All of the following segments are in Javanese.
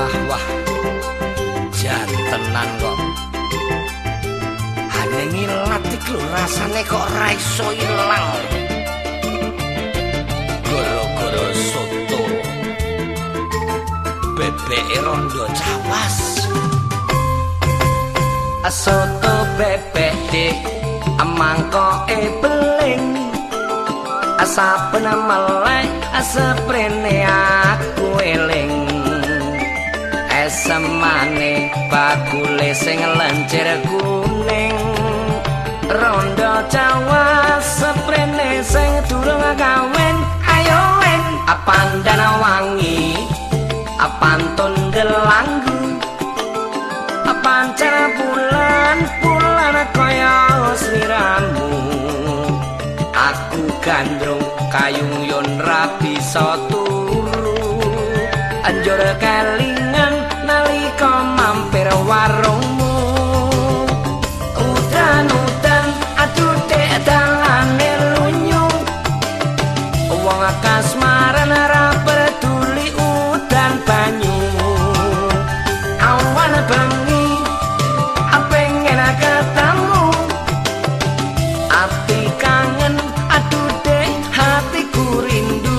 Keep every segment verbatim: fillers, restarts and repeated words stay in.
Wah wah jantenan kok hane ngilat iki lho rasane kok ora iso ilang gara-gara soto bebek rondo cawas soto bebek dik mangkoke beling asapen melek aseprene aku eling esemane bakule sing lencer kuning rondo Jawa seprene sing durung kawin ayo wen apandana wangi apantun delanggu apancar bulan bulan kaya sliramu aku gandrung kayung yon rabi turu anjur kelingan nalika mampir warungmu udan-udan aduh dek dalane lunyu wong kasmaran ora peduli udan banyu awan bengi apengen ketemu ati kangen aduh dek hatiku rindu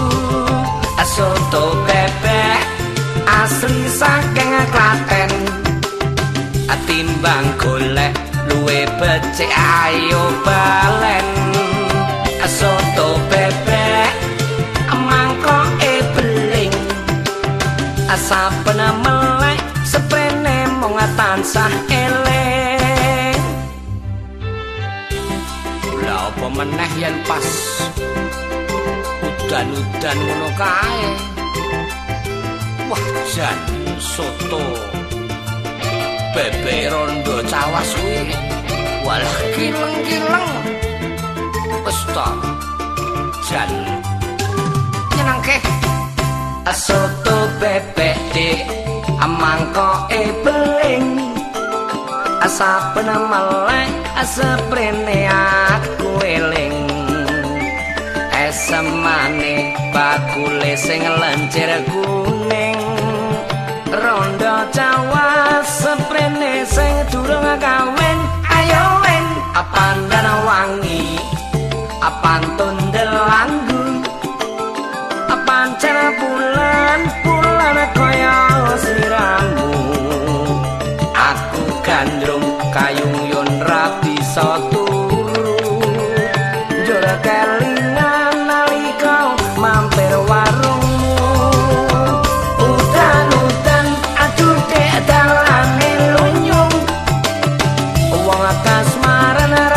soto bebek asli saking Klaten timbang golek luwe becik ayo balen soto bebek mangkoke beling saben melek seprene mung tansah eling lha apa meneh yen pas udan-udan ngono kae wah jan soto bebek rondo cawas kuwi walah kileng-kileng wis ta jan nyenengke soto bebek dik mangkoke beling saben melek seprene aku eling esemane bakule sing lencer kuning rondo Jawa seprene sing durung kawin ayo wen apandana wangi apantun delanggu apancar bulan bulan kaya sliramu aku gandrung kayung yon rabi turu njur kelingan nalika mampir warungmu udan-udan aduh dek dalane lunyu wong kasmaran